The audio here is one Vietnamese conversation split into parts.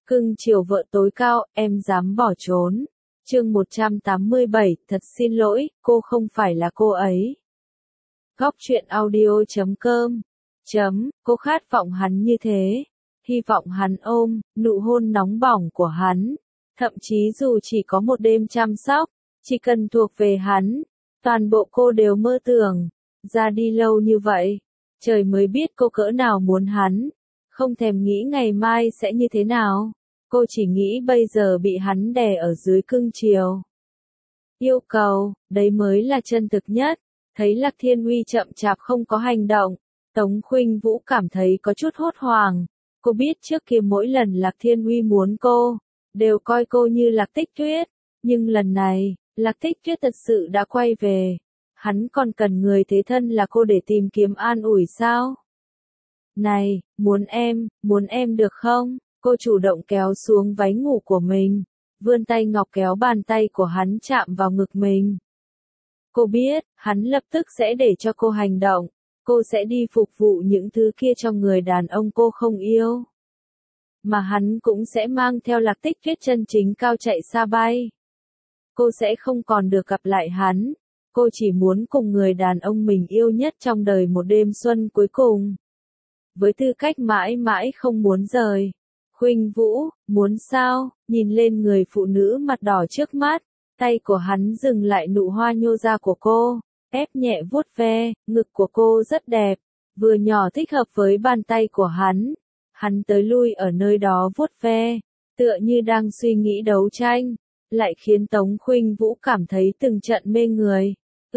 Cưng chiều vợ tối cao, em dám bỏ trốn. Chương 187, thật xin lỗi, cô không phải là cô ấy. Góc truyện audio.com Cô khát vọng hắn như thế. Hy vọng hắn ôm, nụ hôn nóng bỏng của hắn. Thậm chí dù chỉ có một đêm chăm sóc, chỉ cần thuộc về hắn, toàn bộ cô đều mơ tưởng. Ra đi lâu như vậy, trời mới biết cô cỡ nào muốn hắn. Không thèm nghĩ ngày mai sẽ như thế nào. Cô chỉ nghĩ bây giờ bị hắn đè ở dưới cưng chiều. Yêu cầu, đấy mới là chân thực nhất. Thấy Lạc Thiên Uy chậm chạp không có hành động, Tống Khuynh Vũ cảm thấy có chút hốt hoảng. Cô biết trước kia mỗi lần Lạc Thiên Uy muốn cô, đều coi cô như Lạc Tích Tuyết. Nhưng lần này, Lạc Tích Tuyết thật sự đã quay về. Hắn còn cần người thế thân là cô để tìm kiếm an ủi sao? Này, muốn em được không? Cô chủ động kéo xuống váy ngủ của mình, vươn tay ngọc kéo bàn tay của hắn chạm vào ngực mình. Cô biết, hắn lập tức sẽ để cho cô hành động, cô sẽ đi phục vụ những thứ kia cho người đàn ông cô không yêu. Mà hắn cũng sẽ mang theo Lạc Tích Tuyết chân chính cao chạy xa bay. Cô sẽ không còn được gặp lại hắn, cô chỉ muốn cùng người đàn ông mình yêu nhất trong đời một đêm xuân cuối cùng. Với tư cách mãi mãi không muốn rời. Khuynh Vũ, muốn sao? Nhìn lên người phụ nữ mặt đỏ trước mắt, tay của hắn dừng lại nụ hoa nhô ra của cô, ép nhẹ vuốt ve, ngực của cô rất đẹp, vừa nhỏ thích hợp với bàn tay của hắn. Hắn tới lui ở nơi đó vuốt ve, tựa như đang suy nghĩ đấu tranh, lại khiến Tống Khuynh Vũ cảm thấy từng trận mê người.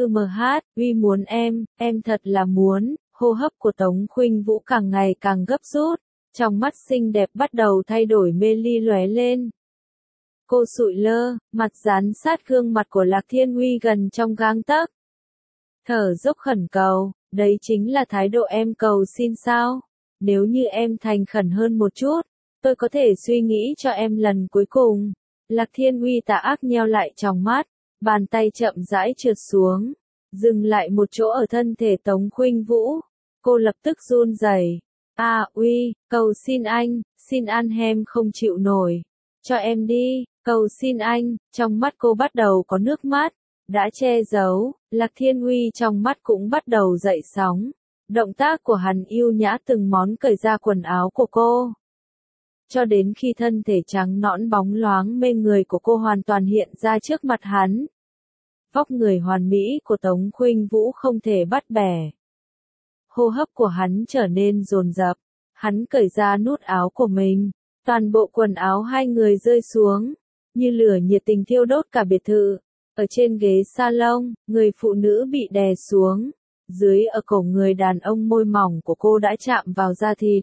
Uy muốn em thật là muốn. Hô hấp của Tống Khuynh Vũ càng ngày càng gấp rút, trong mắt xinh đẹp bắt đầu thay đổi mê ly lóe lên. Cô sụi lơ, mặt dán sát gương mặt của Lạc Thiên Uy gần trong gang tấc. Thở dốc khẩn cầu, đấy chính là thái độ em cầu xin sao? Nếu như em thành khẩn hơn một chút, tôi có thể suy nghĩ cho em lần cuối cùng. Lạc Thiên Uy tà ác nheo lại trong mắt, bàn tay chậm rãi trượt xuống, dừng lại một chỗ ở thân thể Tống Khuynh Vũ. Cô lập tức run rẩy. Uy, cầu xin anh em không chịu nổi. Cho em đi, cầu xin anh. Trong mắt cô bắt đầu có nước mắt, đã che giấu. Lạc Thiên Uy trong mắt cũng bắt đầu dậy sóng. Động tác của hắn yêu nhã từng món cởi ra quần áo của cô. Cho đến khi thân thể trắng nõn bóng loáng mê người của cô hoàn toàn hiện ra trước mặt hắn. Vóc người hoàn mỹ của Tống Khuynh Vũ không thể bắt bẻ. Hô hấp của hắn trở nên dồn dập, hắn cởi ra nút áo của mình, toàn bộ quần áo hai người rơi xuống, như lửa nhiệt tình thiêu đốt cả biệt thự. Ở trên ghế salon, người phụ nữ bị đè xuống, dưới ở cổ người đàn ông môi mỏng của cô đã chạm vào da thịt.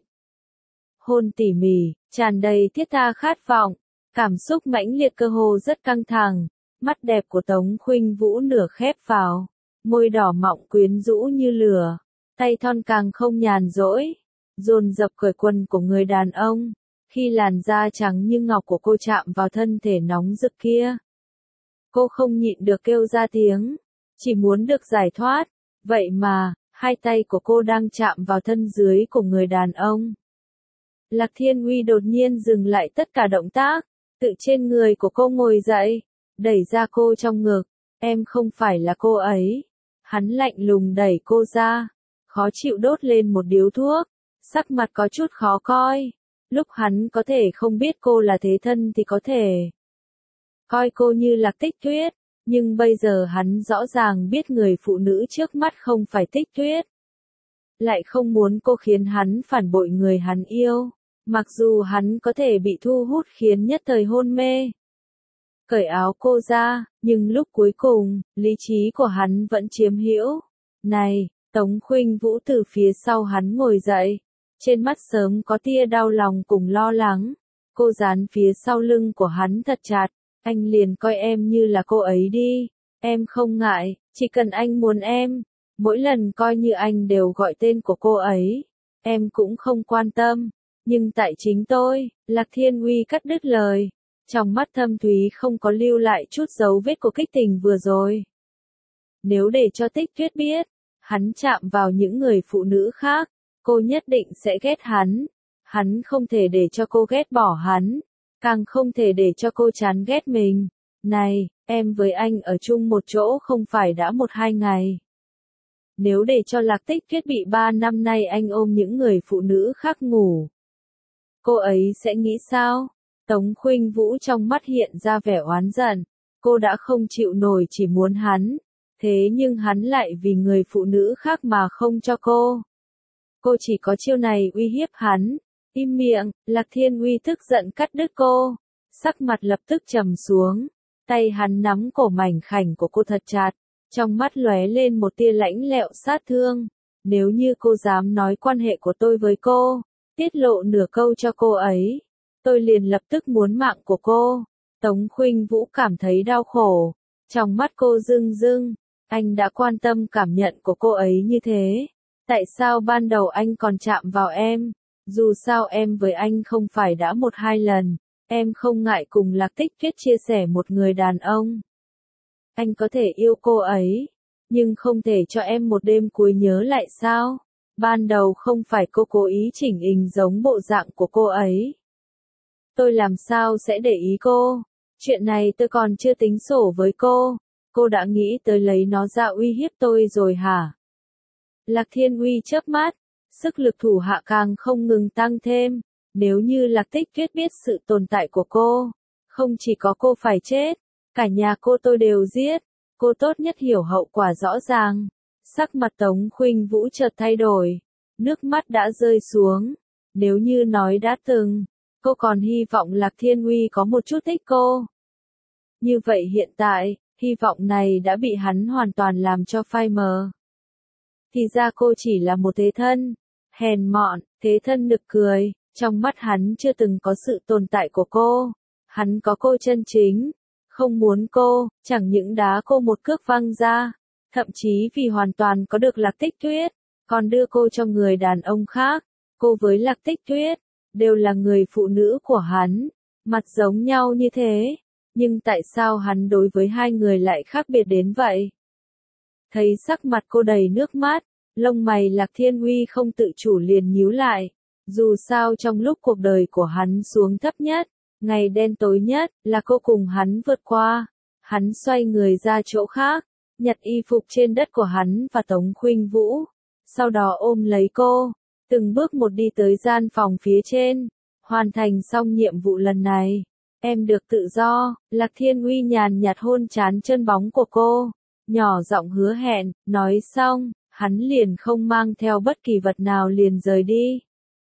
Hôn tỉ mỉ, tràn đầy thiết tha khát vọng, cảm xúc mãnh liệt cơ hồ rất căng thẳng, mắt đẹp của Tống Khuynh Vũ nửa khép vào, môi đỏ mọng quyến rũ như lửa. Tay thon càng không nhàn rỗi, dồn dập cởi quần của người đàn ông, khi làn da trắng như ngọc của cô chạm vào thân thể nóng rực kia. Cô không nhịn được kêu ra tiếng, chỉ muốn được giải thoát, vậy mà, hai tay của cô đang chạm vào thân dưới của người đàn ông. Lạc Thiên Uy đột nhiên dừng lại tất cả động tác, tự trên người của cô ngồi dậy, đẩy ra cô trong ngực, em không phải là cô ấy. Hắn lạnh lùng đẩy cô ra. Khó chịu đốt lên một điếu thuốc, sắc mặt có chút khó coi. Lúc hắn có thể không biết cô là thế thân thì có thể coi cô như Lạc Tích Tuyết, nhưng bây giờ hắn rõ ràng biết người phụ nữ trước mắt không phải Tích Tuyết. Lại không muốn cô khiến hắn phản bội người hắn yêu, mặc dù hắn có thể bị thu hút khiến nhất thời hôn mê. Cởi áo cô ra, nhưng lúc cuối cùng, lý trí của hắn vẫn chiếm hữu. Này! Tống Khuynh Vũ từ phía sau hắn ngồi dậy, trên mắt sớm có tia đau lòng cùng lo lắng. Cô dán phía sau lưng của hắn thật chặt, anh liền coi em như là cô ấy đi, em không ngại, chỉ cần anh muốn em. Mỗi lần coi như anh đều gọi tên của cô ấy, em cũng không quan tâm, nhưng tại chính tôi. Lạc Thiên Uy cắt đứt lời, trong mắt thâm thúy không có lưu lại chút dấu vết của kích tình vừa rồi. Nếu để cho Tích Tuyết biết, hắn chạm vào những người phụ nữ khác, cô nhất định sẽ ghét hắn. Hắn không thể để cho cô ghét bỏ hắn. càng không thể để cho cô chán ghét mình. Này, em với anh ở chung một chỗ không phải đã 1-2 ngày. Nếu để cho Lạc Tích Tuyết bị 3 năm nay anh ôm những người phụ nữ khác ngủ, cô ấy sẽ nghĩ sao? Tống Khuynh Vũ trong mắt hiện ra vẻ oán giận. Cô đã không chịu nổi chỉ muốn hắn. Thế nhưng hắn lại vì người phụ nữ khác mà không cho cô. Cô chỉ có chiêu này uy hiếp hắn. Im miệng, Lạc Thiên Uy tức giận cắt đứt cô. Sắc mặt lập tức trầm xuống. Tay hắn nắm cổ mảnh khảnh của cô thật chặt. Trong mắt lóe lên một tia lãnh lẹo sát thương. Nếu như cô dám nói quan hệ của tôi với cô, tiết lộ nửa câu cho cô ấy, tôi liền lập tức muốn mạng của cô. Tống Khuynh Vũ cảm thấy đau khổ. Trong mắt cô rưng rưng. Anh đã quan tâm cảm nhận của cô ấy như thế. Tại sao ban đầu anh còn chạm vào em? Dù sao em với anh không phải đã 1-2 lần. Em không ngại cùng Lạc Tích Tuyết chia sẻ một người đàn ông. Anh có thể yêu cô ấy, nhưng không thể cho em một đêm cuối nhớ lại sao? Ban đầu không phải cô cố ý chỉnh hình giống bộ dạng của cô ấy. Tôi làm sao sẽ để ý cô? Chuyện này tôi còn chưa tính sổ với cô. Cô đã nghĩ tới lấy nó ra uy hiếp tôi rồi hả? Lạc Thiên Uy chớp mắt, sức lực thủ hạ càng không ngừng tăng thêm. Nếu như Lạc Tích Tuyết biết sự tồn tại của cô, không chỉ có cô phải chết, cả nhà cô tôi đều giết. Cô tốt nhất hiểu hậu quả rõ ràng. Sắc mặt Tống Khuynh Vũ chợt thay đổi, nước mắt đã rơi xuống. Nếu như nói đã từng, cô còn hy vọng Lạc Thiên Uy có một chút thích cô. Như vậy hiện tại, hy vọng này đã bị hắn hoàn toàn làm cho phai mờ. Thì ra cô chỉ là một thế thân, hèn mọn, thế thân nực cười. Trong mắt hắn chưa từng có sự tồn tại của cô. Hắn có cô chân chính. Không muốn cô, chẳng những đá cô một cước văng ra. Thậm chí vì hoàn toàn có được Lạc Tích Tuyết, còn đưa cô cho người đàn ông khác. Cô với Lạc Tích Tuyết, đều là người phụ nữ của hắn. Mặt giống nhau như thế. Nhưng tại sao hắn đối với hai người lại khác biệt đến vậy? Thấy sắc mặt cô đầy nước mắt, lông mày Lạc Thiên Uy không tự chủ liền nhíu lại. Dù sao trong lúc cuộc đời của hắn xuống thấp nhất, ngày đen tối nhất, là cô cùng hắn vượt qua. Hắn xoay người ra chỗ khác, nhặt y phục trên đất của hắn và Tống Khuynh Vũ. Sau đó ôm lấy cô, từng bước một đi tới gian phòng phía trên. Hoàn thành xong nhiệm vụ lần này, em được tự do. Lạc Thiên Uy nhàn nhạt hôn trán chân bóng của cô, nhỏ giọng hứa hẹn. Nói xong, hắn liền không mang theo bất kỳ vật nào liền rời đi.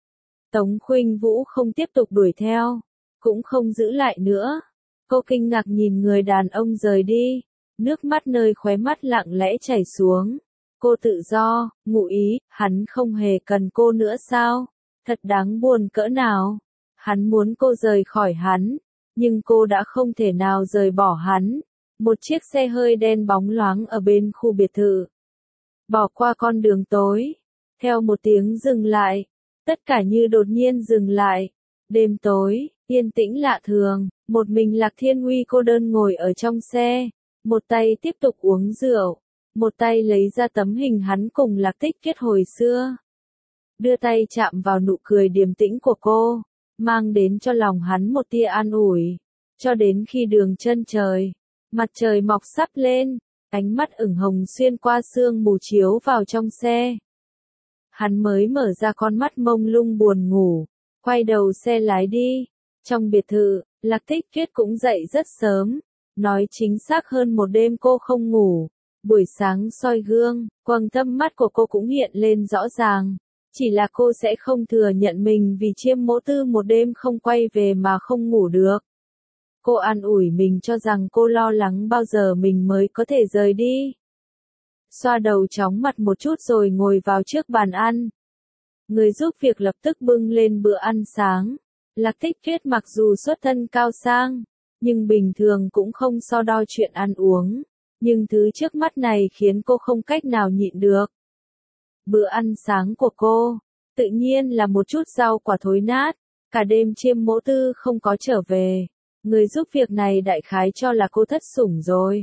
Tống Khuynh Vũ không tiếp tục đuổi theo, cũng không giữ lại nữa. Cô kinh ngạc nhìn người đàn ông rời đi, nước mắt nơi khóe mắt lặng lẽ chảy xuống. Cô tự do, ngụ ý, hắn không hề cần cô nữa sao? Thật đáng buồn cỡ nào. Hắn muốn cô rời khỏi hắn, nhưng cô đã không thể nào rời bỏ hắn. Một chiếc xe hơi đen bóng loáng ở bên khu biệt thự. Bỏ qua con đường tối, theo một tiếng dừng lại. Tất cả như đột nhiên dừng lại. Đêm tối, yên tĩnh lạ thường, một mình Lạc Thiên Uy cô đơn ngồi ở trong xe, một tay tiếp tục uống rượu, một tay lấy ra tấm hình hắn cùng Lạc Tích Tuyết hồi xưa. Đưa tay chạm vào nụ cười điềm tĩnh của cô, mang đến cho lòng hắn một tia an ủi. Cho đến khi đường chân trời, mặt trời mọc sắp lên, ánh mắt ửng hồng xuyên qua sương mù chiếu vào trong xe. Hắn mới mở ra con mắt mông lung buồn ngủ, quay đầu xe lái đi. Trong biệt thự, Lạc Tích Tuyết cũng dậy rất sớm, nói chính xác hơn một đêm cô không ngủ. Buổi sáng soi gương, quầng thâm mắt của cô cũng hiện lên rõ ràng. Chỉ là cô sẽ không thừa nhận mình vì chiêm mỗ tư một đêm không quay về mà không ngủ được. Cô an ủi mình cho rằng cô lo lắng bao giờ mình mới có thể rời đi. Xoa đầu chóng mặt một chút rồi ngồi vào trước bàn ăn. Người giúp việc lập tức bưng lên bữa ăn sáng. Lạc Tích Tuyết mặc dù xuất thân cao sang, nhưng bình thường cũng không so đo chuyện ăn uống. Nhưng thứ trước mắt này khiến cô không cách nào nhịn được. Bữa ăn sáng của cô, tự nhiên là một chút rau quả thối nát. Cả đêm chiêm mỗ tư không có trở về. Người giúp việc này đại khái cho là cô thất sủng rồi.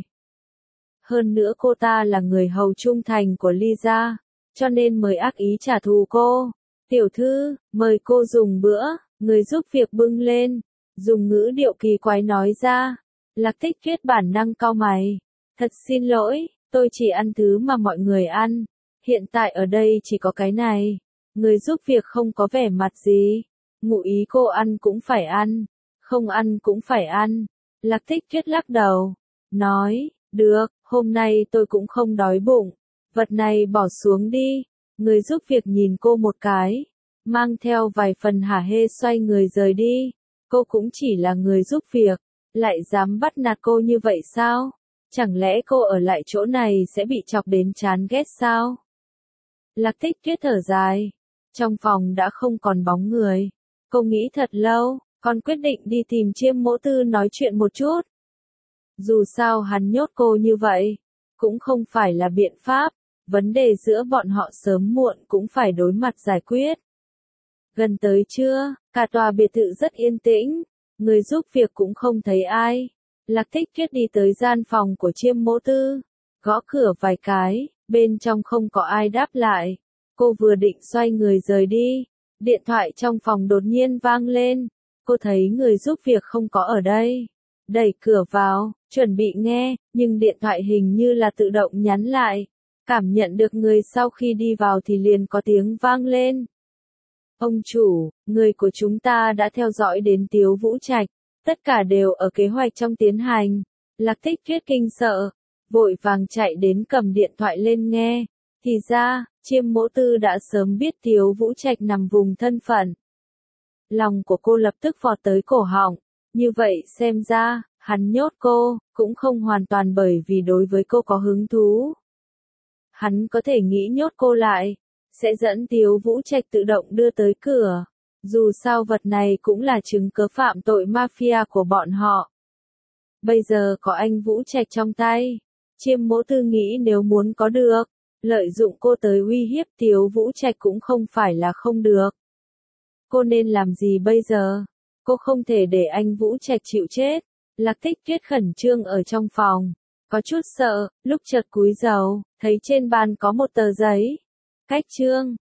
Hơn nữa cô ta là người hầu trung thành của Lisa, cho nên mới ác ý trả thù cô. Tiểu thư, mời cô dùng bữa. Người giúp việc bưng lên, dùng ngữ điệu kỳ quái nói ra. Lạc Tích Tuyết bản năng cau mày. Thật xin lỗi, tôi chỉ ăn thứ mà mọi người ăn. Hiện tại ở đây chỉ có cái này. Người giúp việc không có vẻ mặt gì. Ngụ ý cô ăn cũng phải ăn. Không ăn cũng phải ăn. Lạc Tích Tuyết lắc đầu. Nói, được, hôm nay tôi cũng không đói bụng. Vật này bỏ xuống đi. Người giúp việc nhìn cô một cái. Mang theo vài phần hả hê xoay người rời đi. Cô cũng chỉ là người giúp việc. Lại dám bắt nạt cô như vậy sao? Chẳng lẽ cô ở lại chỗ này sẽ bị chọc đến chán ghét sao? Lạc Tích Tuyết thở dài. Trong phòng đã không còn bóng người. Cô nghĩ thật lâu, còn quyết định đi tìm Chiêm Mỗ Tư nói chuyện một chút. Dù sao hắn nhốt cô như vậy, cũng không phải là biện pháp. Vấn đề giữa bọn họ sớm muộn cũng phải đối mặt giải quyết. Gần tới trưa, cả tòa biệt thự rất yên tĩnh. Người giúp việc cũng không thấy ai. Lạc Tích Tuyết đi tới gian phòng của Chiêm Mỗ Tư. Gõ cửa vài cái, bên trong không có ai đáp lại. Cô vừa định xoay người rời đi. Điện thoại trong phòng đột nhiên vang lên. Cô thấy người giúp việc không có ở đây. Đẩy cửa vào, chuẩn bị nghe, nhưng điện thoại hình như là tự động nhắn lại. Cảm nhận được người sau khi đi vào thì liền có tiếng vang lên. Ông chủ, người của chúng ta đã theo dõi đến Tiếu Vũ Trạch. Tất cả đều ở kế hoạch trong tiến hành. Lạc Tích Tuyết kinh sợ. Vội vàng chạy đến cầm điện thoại lên nghe. Thì ra, Chiêm Mỗ Tư đã sớm biết Tiếu Vũ Trạch nằm vùng thân phận. Lòng của cô lập tức vọt tới cổ họng. Như vậy xem ra, hắn nhốt cô, cũng không hoàn toàn bởi vì đối với cô có hứng thú. Hắn có thể nghĩ nhốt cô lại, sẽ dẫn Tiếu Vũ Trạch tự động đưa tới cửa. Dù sao vật này cũng là chứng cớ phạm tội mafia của bọn họ. Bây giờ có anh Vũ Trạch trong tay. Chiêm Mỗ Tư nghĩ nếu muốn có được, lợi dụng cô tới uy hiếp Tiếu Vũ Trạch cũng không phải là không được. Cô nên làm gì bây giờ? Cô không thể để anh Vũ Trạch chịu chết. Lạc Tích Tuyết khẩn trương ở trong phòng. Có chút sợ, lúc chợt cúi đầu, thấy trên bàn có một tờ giấy. Cách chương.